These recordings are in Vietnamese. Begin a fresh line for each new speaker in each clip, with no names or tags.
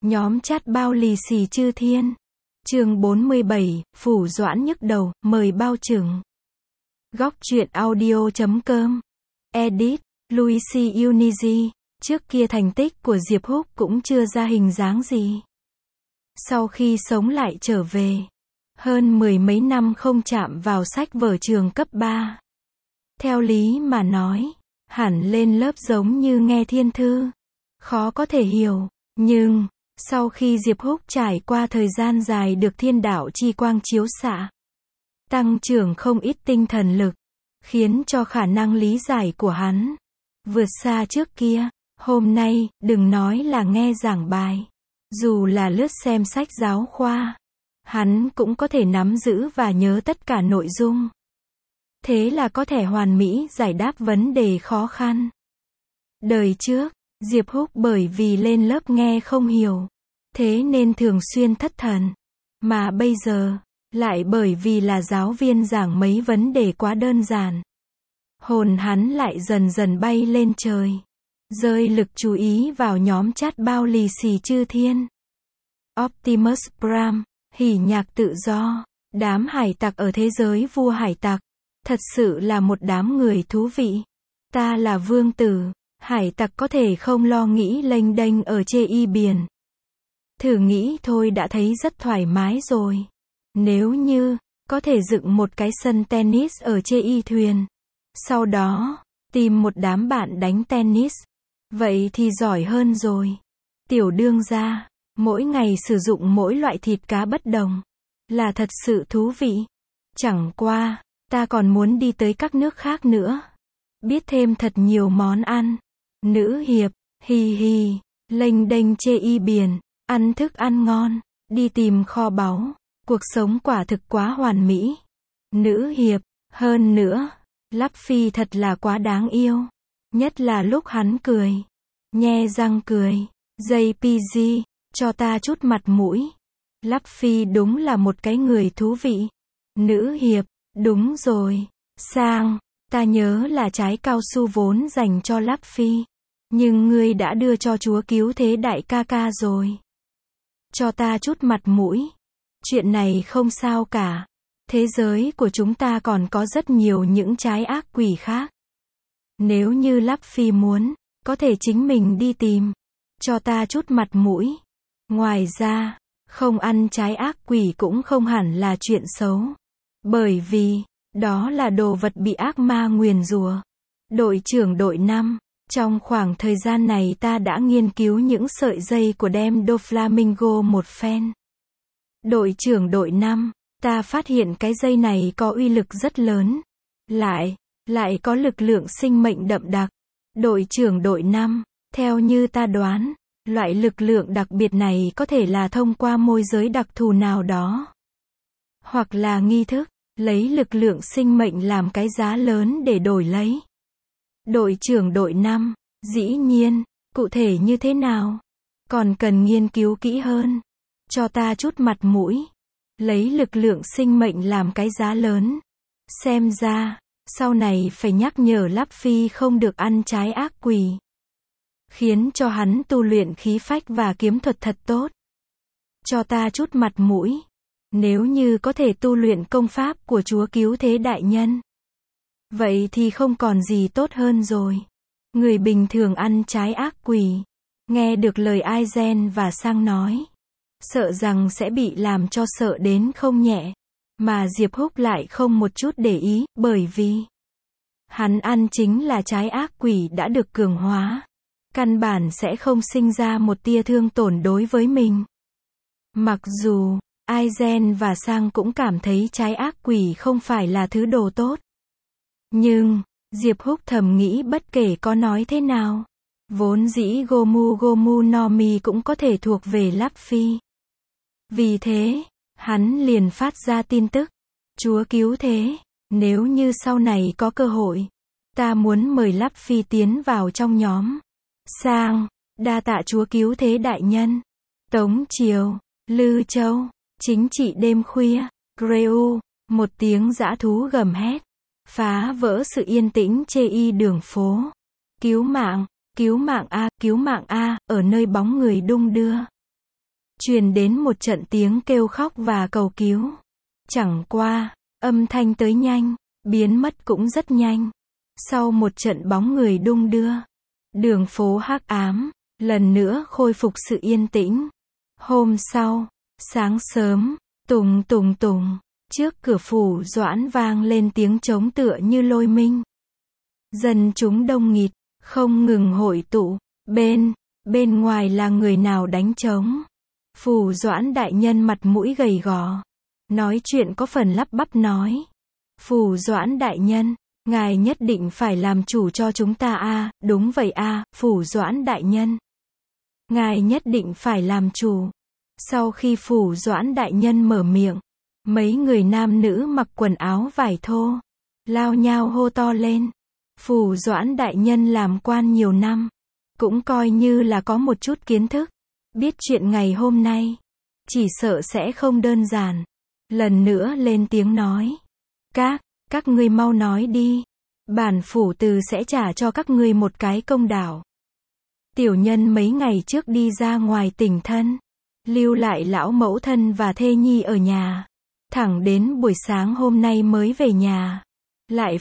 Nhóm chat bao lì xì chư thiên. Chương 47, Phủ Doãn nhức đầu, mời bao trừng. Góc truyện audio.com. Edit, Luigi Unigi. Trước kia thành tích của Diệp Húc cũng chưa ra hình dáng gì. Sau khi sống lại trở về, hơn mười mấy năm không chạm vào sách vở trường cấp 3. Theo lý mà nói, hẳn lên lớp giống như nghe thiên thư. Khó có thể hiểu, nhưng sau khi Diệp Húc trải qua thời gian dài được thiên đạo chi quang chiếu xạ, tăng trưởng không ít tinh thần lực, khiến cho khả năng lý giải của hắn vượt xa trước kia. Hôm nay, đừng nói là nghe giảng bài, dù là lướt xem sách giáo khoa, hắn cũng có thể nắm giữ và nhớ tất cả nội dung. Thế là có thể hoàn mỹ giải đáp vấn đề khó khăn. Đời trước, Diệp Húc bởi vì lên lớp nghe không hiểu, thế nên thường xuyên thất thần. Mà bây giờ, lại bởi vì là giáo viên giảng mấy vấn đề quá đơn giản, hồn hắn lại dần dần bay lên trời, rơi lực chú ý vào nhóm chat bao lì xì chư thiên. Optimus Prime, hỉ nhạc tự do, đám hải tặc ở thế giới vua hải tặc, thật sự là một đám người thú vị. Ta là vương tử, hải tặc có thể không lo nghĩ lênh đênh ở chê y biển. Thử nghĩ thôi đã thấy rất thoải mái rồi. Nếu như có thể dựng một cái sân tennis ở chê y thuyền, sau đó tìm một đám bạn đánh tennis, vậy thì giỏi hơn rồi. Tiểu đương gia, mỗi ngày sử dụng mỗi loại thịt cá bất đồng, là thật sự thú vị. Chẳng qua, ta còn muốn đi tới các nước khác nữa, biết thêm thật nhiều món ăn. Nữ hiệp, hì hì, lênh đênh chê y biển, ăn thức ăn ngon, đi tìm kho báu, cuộc sống quả thực quá hoàn mỹ. Nữ hiệp, hơn nữa, Luffy thật là quá đáng yêu, nhất là lúc hắn cười, nhe răng cười. JPG, cho ta chút mặt mũi. Luffy đúng là một cái người thú vị. Nữ hiệp, đúng rồi. Sang, ta nhớ là trái cao su vốn dành cho Luffy, nhưng ngươi đã đưa cho chúa cứu thế đại ca ca rồi. Cho ta chút mặt mũi. Chuyện này không sao cả. Thế giới của chúng ta còn có rất nhiều những trái ác quỷ khác. Nếu như Luffy muốn, có thể chính mình đi tìm. Cho ta chút mặt mũi. Ngoài ra, không ăn trái ác quỷ cũng không hẳn là chuyện xấu. Bởi vì, đó là đồ vật bị ác ma nguyền rủa. Đội trưởng đội 5, trong khoảng thời gian này ta đã nghiên cứu những sợi dây của đem Doflamingo một phen. Đội trưởng đội 5, ta phát hiện cái dây này có uy lực rất lớn. Lại có lực lượng sinh mệnh đậm đặc. Đội trưởng đội 5, theo như ta đoán, loại lực lượng đặc biệt này có thể là thông qua môi giới đặc thù nào đó. Hoặc là nghi thức, lấy lực lượng sinh mệnh làm cái giá lớn để đổi lấy. Đội trưởng đội 5, dĩ nhiên, cụ thể như thế nào? Còn cần nghiên cứu kỹ hơn. Cho ta chút mặt mũi. Lấy lực lượng sinh mệnh làm cái giá lớn. Xem ra, sau này phải nhắc nhở Luffy không được ăn trái ác quỷ. Khiến cho hắn tu luyện khí phách và kiếm thuật thật tốt. Cho ta chút mặt mũi. Nếu như có thể tu luyện công pháp của chúa cứu thế đại nhân, vậy thì không còn gì tốt hơn rồi. Người bình thường ăn trái ác quỷ, nghe được lời Aizen và Sang nói, sợ rằng sẽ bị làm cho sợ đến không nhẹ. Mà Diệp Húc lại không một chút để ý, bởi vì hắn ăn chính là trái ác quỷ đã được cường hóa. Căn bản sẽ không sinh ra một tia thương tổn đối với mình. Mặc dù Aizen và Sang cũng cảm thấy trái ác quỷ không phải là thứ đồ tốt. Nhưng, Diệp Húc thầm nghĩ bất kể có nói thế nào, vốn dĩ Gomu no Mi cũng có thể thuộc về Luffy. Vì thế, hắn liền phát ra tin tức. Chúa cứu thế, nếu như sau này có cơ hội, ta muốn mời Luffy tiến vào trong nhóm. Sang, đa tạ chúa cứu thế đại nhân. Tống Triều, Lư Châu, chính trị đêm khuya, Greu, một tiếng dã thú gầm hét, phá vỡ sự yên tĩnh chê y đường phố. Cứu mạng a, ở nơi bóng người đung đưa. truyền đến một trận tiếng kêu khóc và cầu cứu. Chẳng qua, âm thanh tới nhanh, biến mất cũng rất nhanh. Sau một trận bóng người đung đưa, đường phố hắc ám lần nữa khôi phục sự yên tĩnh. Hôm sau, sáng sớm, tùng tùng tùng, trước cửa phủ Doãn vang lên tiếng trống tựa như lôi minh. Dân chúng đông nghịt, không ngừng hội tụ. Bên ngoài là người nào đánh trống. Phủ Doãn đại nhân mặt mũi gầy gò, nói chuyện có phần lắp bắp nói. Phủ Doãn đại nhân, ngài nhất định phải làm chủ cho chúng ta a. Đúng vậy a, Phủ Doãn đại nhân. Ngài nhất định phải làm chủ. Sau khi Phủ Doãn đại nhân mở miệng, mấy người nam nữ mặc quần áo vải thô, lao nhao hô to lên. Phủ Doãn đại nhân làm quan nhiều năm, cũng coi như là có một chút kiến thức, biết chuyện ngày hôm nay, chỉ sợ sẽ không đơn giản. Lần nữa lên tiếng nói. Các ngươi mau nói đi. Bản phủ từ sẽ trả cho các ngươi một cái công đạo. Tiểu nhân mấy ngày trước đi ra ngoài tỉnh thân, lưu lại lão mẫu thân và thê nhi ở nhà. Thẳng đến buổi sáng hôm nay mới về nhà. Lại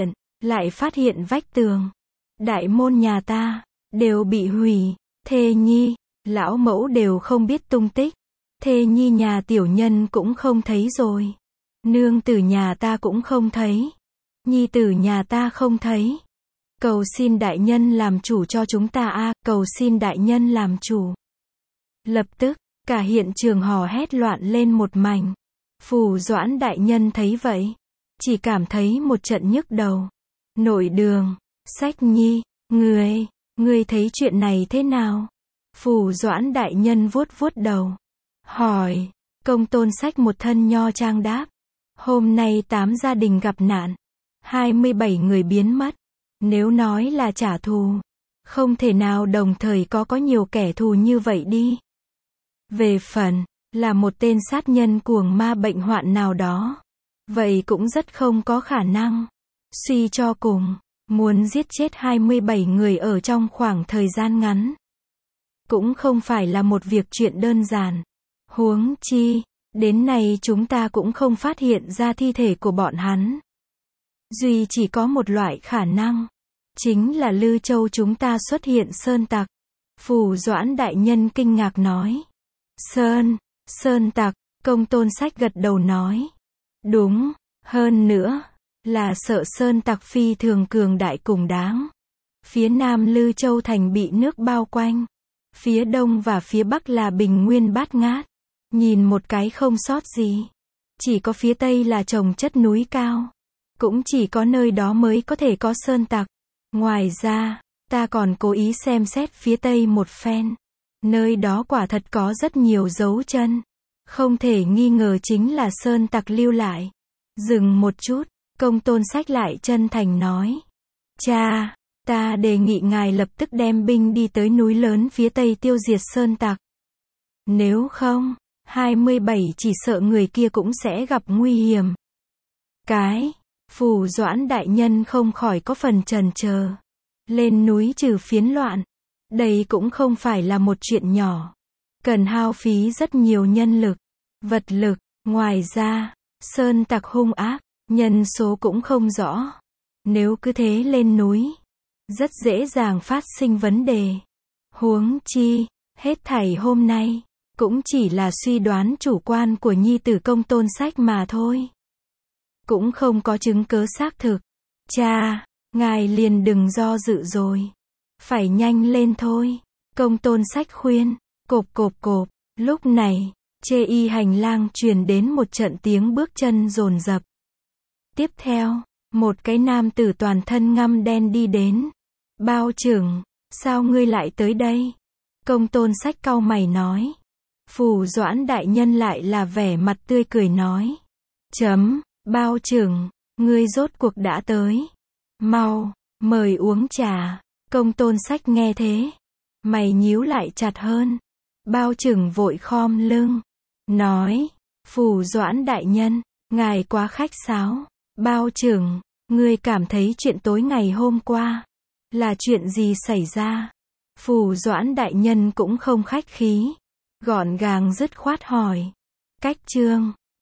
phát hiện vách tường, đại môn nhà ta, đều bị hủy. Thê nhi, lão mẫu đều không biết tung tích. Thê nhi nhà tiểu nhân cũng không thấy rồi. Nương tử nhà ta cũng không thấy. Nhi tử nhà ta không thấy. Cầu xin đại nhân làm chủ cho chúng ta a, cầu xin đại nhân làm chủ. Lập tức, cả hiện trường hò hét loạn lên một mảnh. Phủ Doãn đại nhân thấy vậy, chỉ cảm thấy một trận nhức đầu. Nội đường, Sách Nhi, ngươi thấy chuyện này thế nào? Phủ Doãn đại nhân vuốt vuốt đầu, hỏi. Công Tôn Sách một thân nho trang đáp. Hôm nay 8 gia đình gặp nạn, 27 người biến mất. Nếu nói là trả thù, không thể nào đồng thời có nhiều kẻ thù như vậy đi. Về phần là một tên sát nhân cuồng ma bệnh hoạn nào đó, vậy cũng rất không có khả năng. Suy cho cùng, muốn giết chết 27 người ở trong khoảng thời gian ngắn, cũng không phải là một việc chuyện đơn giản. Huống chi, đến nay chúng ta cũng không phát hiện ra thi thể của bọn hắn. Duy chỉ có một loại khả năng, chính là Lư Châu chúng ta xuất hiện sơn tặc. Phủ Doãn đại nhân kinh ngạc nói. Sơn tặc, Công Tôn Sách gật đầu nói. Đúng, hơn nữa, là sợ sơn tặc phi thường cường đại cùng đáng. Phía nam Lư Châu thành bị nước bao quanh. Phía đông và phía bắc là bình nguyên bát ngát. Nhìn một cái không sót gì. Chỉ có phía tây là trồng chất núi cao. Cũng chỉ có nơi đó mới có thể có sơn tặc. Ngoài ra, ta còn cố ý xem xét phía tây một phen. Nơi đó quả thật có rất nhiều dấu chân. Không thể nghi ngờ chính là sơn tặc lưu lại. Dừng một chút, Công Tôn Sách lại chân thành nói. Cha, ta đề nghị ngài lập tức đem binh đi tới núi lớn phía tây tiêu diệt sơn tặc. Nếu không, 27 chỉ sợ người kia cũng sẽ gặp nguy hiểm. Phủ Doãn đại nhân không khỏi có phần chần chờ. Lên núi trừ phiến loạn, đây cũng không phải là một chuyện nhỏ. Cần hao phí rất nhiều nhân lực, vật lực. Ngoài ra, sơn tặc hung ác, nhân số cũng không rõ. Nếu cứ thế lên núi, rất dễ dàng phát sinh vấn đề. Huống chi, hết thảy hôm nay, cũng chỉ là suy đoán chủ quan của nhi tử Công Tôn Sách mà thôi. Cũng không có chứng cớ xác thực. Cha, ngài liền đừng do dự rồi. Phải nhanh lên thôi. Công Tôn Sách khuyên. Cộp. Lúc này, chê y hành lang truyền đến một trận tiếng bước chân dồn dập. Tiếp theo, một cái nam tử toàn thân ngăm đen đi đến. Bao trưởng, sao ngươi lại tới đây? Công Tôn Sách cau mày nói. Phủ Doãn đại nhân lại là vẻ mặt tươi cười nói. Bao trưởng, ngươi rốt cuộc đã tới. Mau, mời uống trà. Công Tôn Sách nghe thế, mày nhíu lại chặt hơn. Bao trưởng vội khom lưng, nói. Phủ Doãn đại nhân, ngài quá khách sáo. Bao trưởng, ngươi cảm thấy chuyện tối ngày hôm qua là chuyện gì xảy ra? Phủ Doãn đại nhân cũng không khách khí. Gọn gàng dứt khoát hỏi. Cách chương.